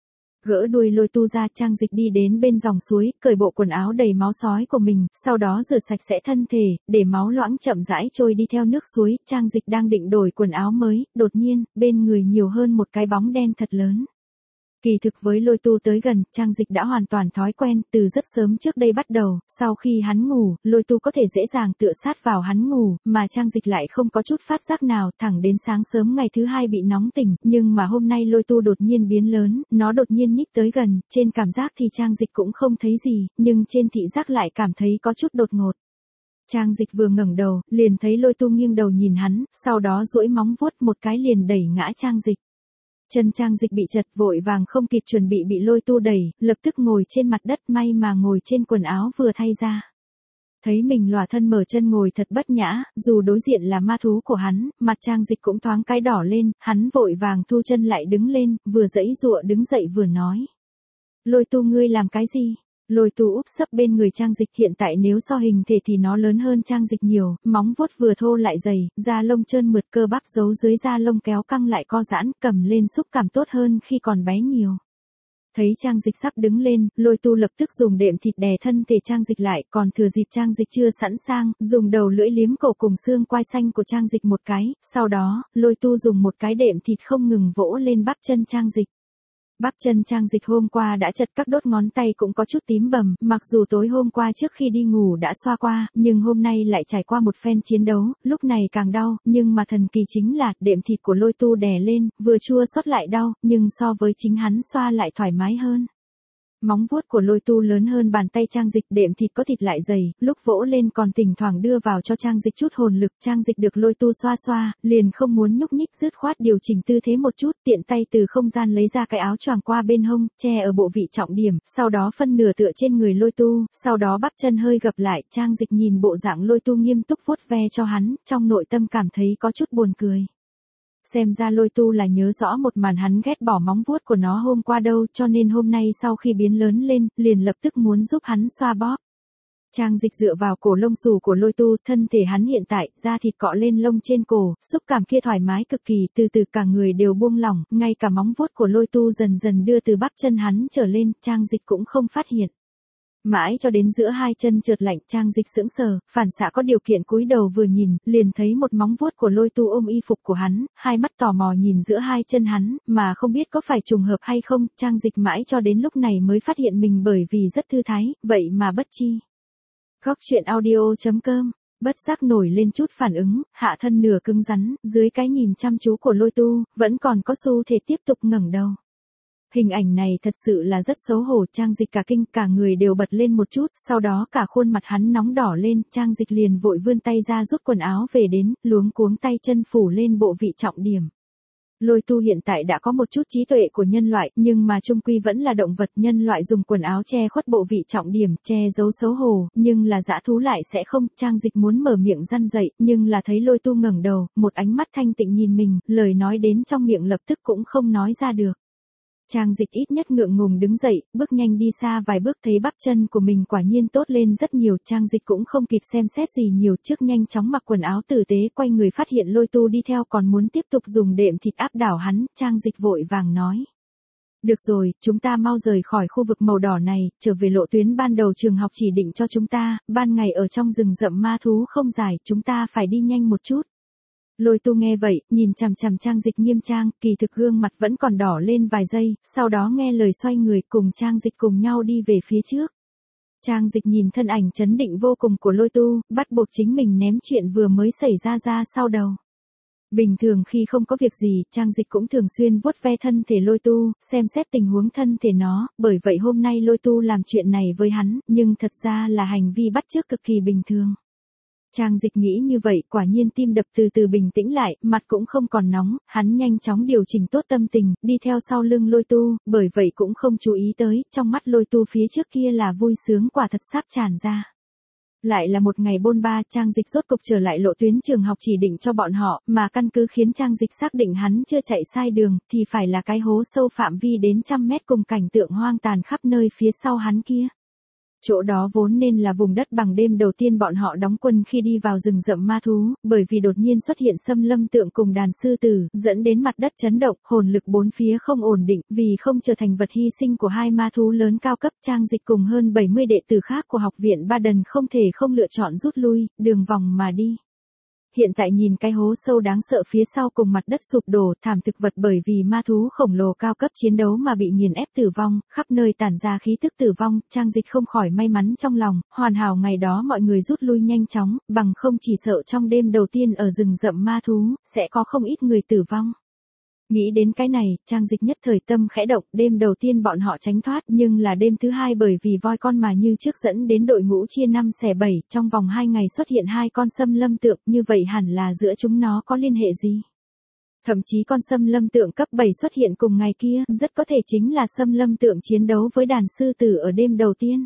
Gỡ đuôi Lôi Tu ra, Trang Dịch đi đến bên dòng suối, cởi bộ quần áo đầy máu sói của mình, sau đó rửa sạch sẽ thân thể, để máu loãng chậm rãi trôi đi theo nước suối. Trang Dịch đang định đổi quần áo mới, đột nhiên, bên người nhiều hơn một cái bóng đen thật lớn. Kỳ thực với Lôi Tu tới gần, Trang Dịch đã hoàn toàn thói quen, từ rất sớm trước đây bắt đầu, sau khi hắn ngủ, Lôi Tu có thể dễ dàng tựa sát vào hắn ngủ, mà Trang Dịch lại không có chút phát giác nào, thẳng đến sáng sớm ngày thứ hai bị nóng tỉnh, nhưng mà hôm nay Lôi Tu đột nhiên biến lớn, nó đột nhiên nhích tới gần, trên cảm giác thì Trang Dịch cũng không thấy gì, nhưng trên thị giác lại cảm thấy có chút đột ngột. Trang Dịch vừa ngẩng đầu, liền thấy Lôi Tu nghiêng đầu nhìn hắn, sau đó duỗi móng vuốt một cái liền đẩy ngã Trang Dịch. Chân Trang Dịch bị chật, vội vàng không kịp chuẩn bị Lôi Tu đẩy, lập tức ngồi trên mặt đất, may mà ngồi trên quần áo vừa thay ra. Thấy mình lòa thân mở chân ngồi thật bất nhã, dù đối diện là ma thú của hắn, mặt Trang Dịch cũng thoáng cái đỏ lên, hắn vội vàng thu chân lại đứng lên, vừa giãy giụa đứng dậy vừa nói. Lôi Tu ngươi làm cái gì? Lôi Tu úp sấp bên người Trang Dịch, hiện tại nếu so hình thể thì nó lớn hơn Trang Dịch nhiều, móng vuốt vừa thô lại dày, da lông trơn mượt, cơ bắp giấu dưới da lông kéo căng lại co giãn, cầm lên xúc cảm tốt hơn khi còn bé nhiều. Thấy Trang Dịch sắp đứng lên, Lôi Tu lập tức dùng đệm thịt đè thân thể Trang Dịch lại, còn thừa dịp Trang Dịch chưa sẵn sàng, dùng đầu lưỡi liếm cổ cùng xương quai xanh của Trang Dịch một cái, sau đó, Lôi Tu dùng một cái đệm thịt không ngừng vỗ lên bắp chân Trang Dịch. Bắp chân Trang Dịch hôm qua đã chật, các đốt ngón tay cũng có chút tím bầm, mặc dù tối hôm qua trước khi đi ngủ đã xoa qua, nhưng hôm nay lại trải qua một phen chiến đấu, lúc này càng đau, nhưng mà thần kỳ chính là, đệm thịt của Lôi Tu đè lên, vừa chua xót lại đau, nhưng so với chính hắn xoa lại thoải mái hơn. Móng vuốt của Lôi Tu lớn hơn bàn tay Trang Dịch, đệm thịt có thịt lại dày, lúc vỗ lên còn thỉnh thoảng đưa vào cho Trang Dịch chút hồn lực. Trang Dịch được Lôi Tu xoa xoa, liền không muốn nhúc nhích, dứt khoát điều chỉnh tư thế một chút, tiện tay từ không gian lấy ra cái áo choàng qua bên hông, che ở bộ vị trọng điểm, sau đó phân nửa tựa trên người Lôi Tu, sau đó bắp chân hơi gập lại. Trang Dịch nhìn bộ dạng Lôi Tu nghiêm túc vuốt ve cho hắn, trong nội tâm cảm thấy có chút buồn cười. Xem ra Lôi Tu là nhớ rõ một màn hắn ghét bỏ móng vuốt của nó hôm qua đâu, cho nên hôm nay sau khi biến lớn lên, liền lập tức muốn giúp hắn xoa bóp. Trang Dịch dựa vào cổ lông xù của Lôi Tu, thân thể hắn hiện tại, da thịt cọ lên lông trên cổ, xúc cảm kia thoải mái cực kỳ, từ từ cả người đều buông lỏng, ngay cả móng vuốt của Lôi Tu dần dần đưa từ bắp chân hắn trở lên, Trang Dịch cũng không phát hiện. Mãi cho đến giữa hai chân trượt lạnh, Trang Dịch sững sờ, phản xạ có điều kiện cúi đầu vừa nhìn, liền thấy một móng vuốt của Lôi Tu ôm y phục của hắn, hai mắt tò mò nhìn giữa hai chân hắn, mà không biết có phải trùng hợp hay không. Trang Dịch mãi cho đến lúc này mới phát hiện mình bởi vì rất thư thái, vậy mà bất chi. Góc truyện audio.com, bất giác nổi lên chút phản ứng, hạ thân nửa cứng rắn, dưới cái nhìn chăm chú của Lôi Tu, vẫn còn có xu thế tiếp tục ngẩng đầu. Hình ảnh này thật sự là rất xấu hổ, Trang Dịch cả kinh, cả người đều bật lên một chút, sau đó cả khuôn mặt hắn nóng đỏ lên, Trang Dịch liền vội vươn tay ra rút quần áo về đến, luống cuống tay chân phủ lên bộ vị trọng điểm. Lôi Tu hiện tại đã có một chút trí tuệ của nhân loại, nhưng mà chung quy vẫn là động vật, nhân loại dùng quần áo che khuất bộ vị trọng điểm, che giấu xấu hổ, nhưng là dã thú lại sẽ không. Trang Dịch muốn mở miệng răn dậy, nhưng là thấy Lôi Tu ngẩng đầu, một ánh mắt thanh tịnh nhìn mình, lời nói đến trong miệng lập tức cũng không nói ra được. Trang Dịch ít nhất ngượng ngùng đứng dậy, bước nhanh đi xa vài bước, thấy bắp chân của mình quả nhiên tốt lên rất nhiều. Trang Dịch cũng không kịp xem xét gì nhiều, trước nhanh chóng mặc quần áo tử tế, quay người phát hiện Lôi Tu đi theo còn muốn tiếp tục dùng đệm thịt áp đảo hắn. Trang Dịch vội vàng nói. Được rồi, chúng ta mau rời khỏi khu vực màu đỏ này, trở về lộ tuyến ban đầu trường học chỉ định cho chúng ta, ban ngày ở trong rừng rậm ma thú không dài, chúng ta phải đi nhanh một chút. Lôi Tu nghe vậy, nhìn chằm chằm Trang Dịch nghiêm trang, kỳ thực gương mặt vẫn còn đỏ lên vài giây, sau đó nghe lời xoay người cùng Trang Dịch cùng nhau đi về phía trước. Trang Dịch nhìn thân ảnh trấn định vô cùng của Lôi Tu, bắt buộc chính mình ném chuyện vừa mới xảy ra sau đầu. Bình thường khi không có việc gì, Trang Dịch cũng thường xuyên vuốt ve thân thể Lôi Tu, xem xét tình huống thân thể nó, bởi vậy hôm nay Lôi Tu làm chuyện này với hắn, nhưng thật ra là hành vi bắt chước cực kỳ bình thường. Trang Dịch nghĩ như vậy, quả nhiên tim đập từ từ bình tĩnh lại, mặt cũng không còn nóng, hắn nhanh chóng điều chỉnh tốt tâm tình, đi theo sau lưng Lôi Tu, bởi vậy cũng không chú ý tới, trong mắt Lôi Tu phía trước kia là vui sướng quả thật sắp tràn ra. Lại là một ngày bôn ba, Trang Dịch rốt cục trở lại lộ tuyến trường học chỉ định cho bọn họ, mà căn cứ khiến Trang Dịch xác định hắn chưa chạy sai đường, thì phải là cái hố sâu phạm vi đến 100 mét cùng cảnh tượng hoang tàn khắp nơi phía sau hắn kia. Chỗ đó vốn nên là vùng đất bằng đêm đầu tiên bọn họ đóng quân khi đi vào rừng rậm ma thú, bởi vì đột nhiên xuất hiện xâm lâm tượng cùng đàn sư tử, dẫn đến mặt đất chấn động, hồn lực bốn phía không ổn định, vì không trở thành vật hy sinh của hai ma thú lớn cao cấp. Trang Dịch cùng hơn 70 đệ tử khác của học viện Ba Đần không thể không lựa chọn rút lui, đường vòng mà đi. Hiện tại nhìn cái hố sâu đáng sợ phía sau cùng mặt đất sụp đổ, thảm thực vật bởi vì ma thú khổng lồ cao cấp chiến đấu mà bị nghiền ép tử vong, khắp nơi tản ra khí tức tử vong, Trang Dịch không khỏi may mắn trong lòng, hoàn hảo ngày đó mọi người rút lui nhanh chóng, bằng không chỉ sợ trong đêm đầu tiên ở rừng rậm ma thú, sẽ có không ít người tử vong. Nghĩ đến cái này, Trang Dịch nhất thời tâm khẽ động, đêm đầu tiên bọn họ tránh thoát, nhưng là đêm thứ hai bởi vì voi con mà như trước dẫn đến đội ngũ chia 5 xẻ 7, trong vòng 2 ngày xuất hiện 2 con xâm lâm tượng, như vậy hẳn là giữa chúng nó có liên hệ gì? Thậm chí con xâm lâm tượng cấp 7 xuất hiện cùng ngày kia, rất có thể chính là xâm lâm tượng chiến đấu với đàn sư tử ở đêm đầu tiên.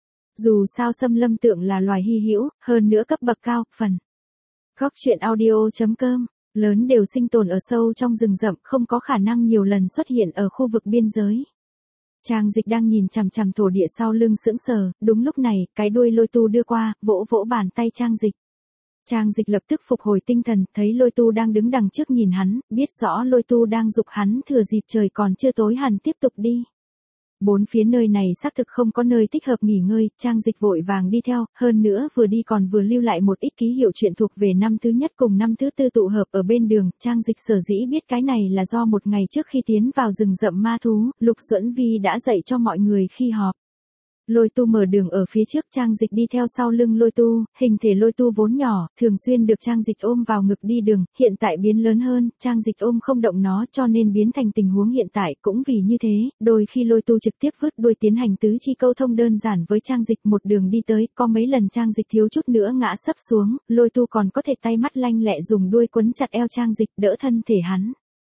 Dù sao xâm lâm tượng là loài hy hữu, hơn nữa cấp bậc cao, phần. Góc truyện audio.com lớn đều sinh tồn ở sâu trong rừng rậm, không có khả năng nhiều lần xuất hiện ở khu vực biên giới. Trang Dịch đang nhìn chằm chằm thổ địa sau lưng sững sờ, đúng lúc này, cái đuôi Lôi Tu đưa qua, vỗ vỗ bàn tay Trang Dịch. Trang Dịch lập tức phục hồi tinh thần, thấy Lôi Tu đang đứng đằng trước nhìn hắn, biết rõ Lôi Tu đang giục hắn thừa dịp trời còn chưa tối hẳn tiếp tục đi. Bốn phía nơi này xác thực không có nơi thích hợp nghỉ ngơi, Trang Dịch vội vàng đi theo, hơn nữa vừa đi còn vừa lưu lại một ít ký hiệu chuyện thuộc về năm thứ nhất cùng năm thứ tư tụ hợp ở bên đường. Trang Dịch sở dĩ biết cái này là do một ngày trước khi tiến vào rừng rậm ma thú, Lục Duẫn Vi đã dạy cho mọi người khi họp. Lôi Tu mở đường ở phía trước, Trang Dịch đi theo sau lưng Lôi Tu, hình thể Lôi Tu vốn nhỏ, thường xuyên được Trang Dịch ôm vào ngực đi đường, hiện tại biến lớn hơn, Trang Dịch ôm không động nó cho nên biến thành tình huống hiện tại. Cũng vì như thế, đôi khi Lôi Tu trực tiếp vứt đuôi tiến hành tứ chi câu thông đơn giản với Trang Dịch, một đường đi tới, có mấy lần Trang Dịch thiếu chút nữa ngã sấp xuống, Lôi Tu còn có thể tay mắt lanh lẹ dùng đuôi quấn chặt eo Trang Dịch, đỡ thân thể hắn.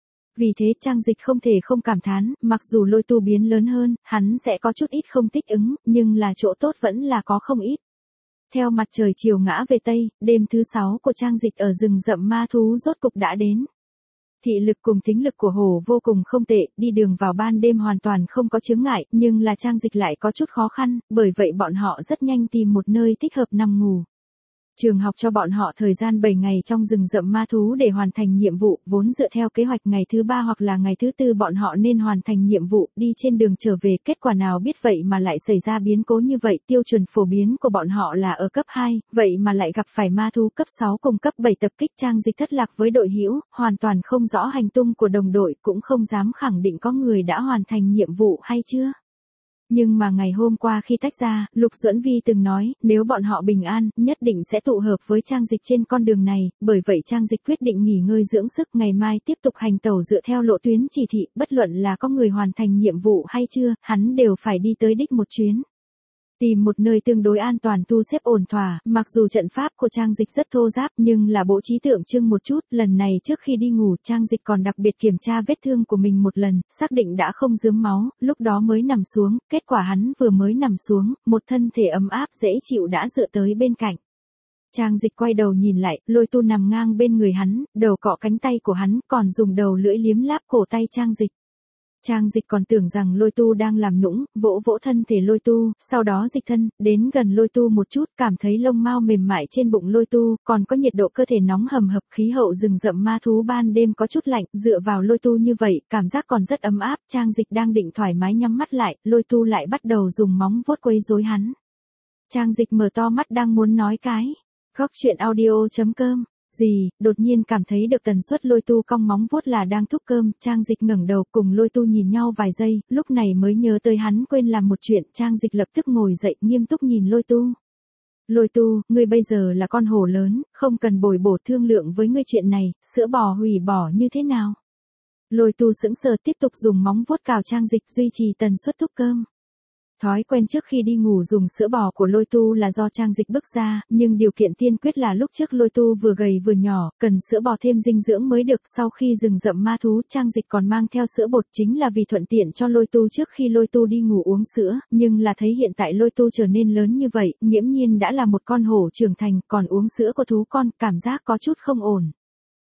Vì thế Trang Dịch không thể không cảm thán, mặc dù Lôi Tu biến lớn hơn, hắn sẽ có chút ít không thích ứng, nhưng là chỗ tốt vẫn là có không ít. Theo mặt trời chiều ngã về Tây, đêm thứ 6 của Trang Dịch ở rừng rậm ma thú rốt cục đã đến. Thị lực cùng tính lực của hổ vô cùng không tệ, đi đường vào ban đêm hoàn toàn không có chướng ngại, nhưng là Trang Dịch lại có chút khó khăn, bởi vậy bọn họ rất nhanh tìm một nơi thích hợp nằm ngủ. Trường học cho bọn họ thời gian 7 ngày trong rừng rậm ma thú để hoàn thành nhiệm vụ, vốn dựa theo kế hoạch ngày thứ 3 hoặc là ngày thứ 4 bọn họ nên hoàn thành nhiệm vụ, đi trên đường trở về, kết quả nào biết vậy mà lại xảy ra biến cố như vậy, tiêu chuẩn phổ biến của bọn họ là ở cấp 2, vậy mà lại gặp phải ma thú cấp 6 cùng cấp 7 tập kích. Trang Dịch thất lạc với đội hữu, hoàn toàn không rõ hành tung của đồng đội, cũng không dám khẳng định có người đã hoàn thành nhiệm vụ hay chưa. Nhưng mà ngày hôm qua khi tách ra, Lục Duẫn Vi từng nói, nếu bọn họ bình an, nhất định sẽ tụ hợp với Trang Dịch trên con đường này, bởi vậy Trang Dịch quyết định nghỉ ngơi dưỡng sức, ngày mai tiếp tục hành tẩu dựa theo lộ tuyến chỉ thị, bất luận là có người hoàn thành nhiệm vụ hay chưa, hắn đều phải đi tới đích một chuyến. Tìm một nơi tương đối an toàn thu xếp ổn thỏa, mặc dù trận pháp của Trang Dịch rất thô ráp nhưng là bố trí tượng trưng một chút, lần này trước khi đi ngủ Trang Dịch còn đặc biệt kiểm tra vết thương của mình một lần, xác định đã không rớm máu, lúc đó mới nằm xuống, kết quả hắn vừa mới nằm xuống, một thân thể ấm áp dễ chịu đã dựa tới bên cạnh. Trang Dịch quay đầu nhìn lại, Lôi Tu nằm ngang bên người hắn, đầu cọ cánh tay của hắn, còn dùng đầu lưỡi liếm láp cổ tay Trang Dịch. Trang Dịch còn tưởng rằng Lôi Tu đang làm nũng, vỗ vỗ thân thể Lôi Tu, sau đó dịch thân, đến gần Lôi Tu một chút, cảm thấy lông mao mềm mại trên bụng Lôi Tu, còn có nhiệt độ cơ thể nóng hầm hập, khí hậu rừng rậm ma thú ban đêm có chút lạnh, dựa vào Lôi Tu như vậy, cảm giác còn rất ấm áp. Trang Dịch đang định thoải mái nhắm mắt lại, Lôi Tu lại bắt đầu dùng móng vuốt quấy rối hắn. Trang Dịch mở to mắt đang muốn nói cái. Góc truyện audio.com Gì, đột nhiên cảm thấy được tần suất Lôi Tu cong móng vuốt là đang thúc cơm, Trang Dịch ngẩng đầu cùng Lôi Tu nhìn nhau vài giây, lúc này mới nhớ tới hắn quên làm một chuyện, Trang Dịch lập tức ngồi dậy nghiêm túc nhìn Lôi Tu. Lôi Tu, ngươi bây giờ là con hổ lớn, không cần bồi bổ thương lượng với ngươi chuyện này, sữa bò hủy bỏ như thế nào? Lôi Tu sững sờ tiếp tục dùng móng vuốt cào Trang Dịch duy trì tần suất thúc cơm. Thói quen trước khi đi ngủ dùng sữa bò của Lôi Tu là do Trang Dịch bức ra, nhưng điều kiện tiên quyết là lúc trước Lôi Tu vừa gầy vừa nhỏ, cần sữa bò thêm dinh dưỡng mới được. Sau khi rừng rậm ma thú, Trang Dịch còn mang theo sữa bột chính là vì thuận tiện cho Lôi Tu trước khi Lôi Tu đi ngủ uống sữa, nhưng là thấy hiện tại Lôi Tu trở nên lớn như vậy, nghiễm nhiên đã là một con hổ trưởng thành, còn uống sữa của thú con, cảm giác có chút không ổn.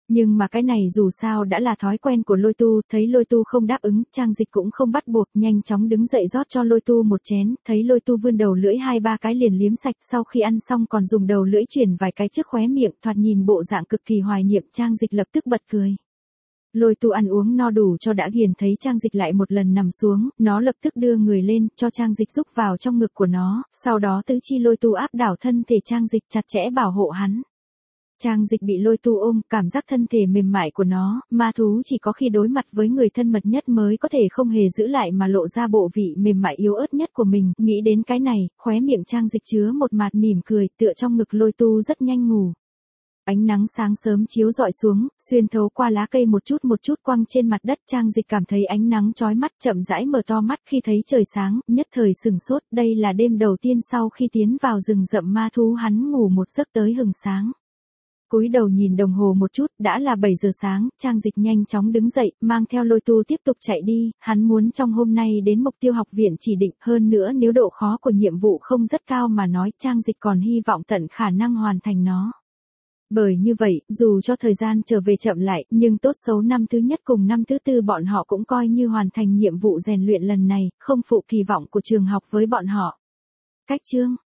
Nhưng mà cái này dù sao đã là thói quen của Lôi Tu, thấy Lôi Tu không đáp ứng, Trang Dịch cũng không bắt buộc, nhanh chóng đứng dậy rót cho Lôi Tu một chén, thấy Lôi Tu vươn đầu lưỡi 2-3 cái liền liếm sạch, sau khi ăn xong còn dùng đầu lưỡi chuyển vài cái trước khóe miệng, thoạt nhìn bộ dạng cực kỳ hoài niệm, Trang Dịch lập tức bật cười. Lôi Tu ăn uống no đủ cho đã ghiền thấy Trang Dịch lại một lần nằm xuống, nó lập tức đưa người lên, cho Trang Dịch rúc vào trong ngực của nó, sau đó tứ chi Lôi Tu áp đảo thân thể Trang Dịch chặt chẽ bảo hộ hắn. Trang Dịch bị Lôi Tu ôm, cảm giác thân thể mềm mại của nó, ma thú chỉ có khi đối mặt với người thân mật nhất mới có thể không hề giữ lại mà lộ ra bộ vị mềm mại yếu ớt nhất của mình, nghĩ đến cái này, khóe miệng Trang Dịch chứa một mạt mỉm cười, tựa trong ngực Lôi Tu rất nhanh ngủ. Ánh nắng sáng sớm chiếu rọi xuống, xuyên thấu qua lá cây một chút quăng trên mặt đất, Trang Dịch cảm thấy ánh nắng chói mắt, chậm rãi mở to mắt khi thấy trời sáng, nhất thời sừng sốt, đây là đêm đầu tiên sau khi tiến vào rừng rậm ma thú hắn ngủ một giấc tới hừng sáng. Cúi đầu nhìn đồng hồ một chút, đã là 7 giờ sáng, Trang Dịch nhanh chóng đứng dậy, mang theo Lôi Tu tiếp tục chạy đi, hắn muốn trong hôm nay đến mục tiêu học viện chỉ định, hơn nữa nếu độ khó của nhiệm vụ không rất cao mà nói, Trang Dịch còn hy vọng tận khả năng hoàn thành nó. Bởi như vậy, dù cho thời gian trở về chậm lại, nhưng tốt xấu năm thứ nhất cùng năm thứ tư bọn họ cũng coi như hoàn thành nhiệm vụ rèn luyện lần này, không phụ kỳ vọng của trường học với bọn họ. Cách chương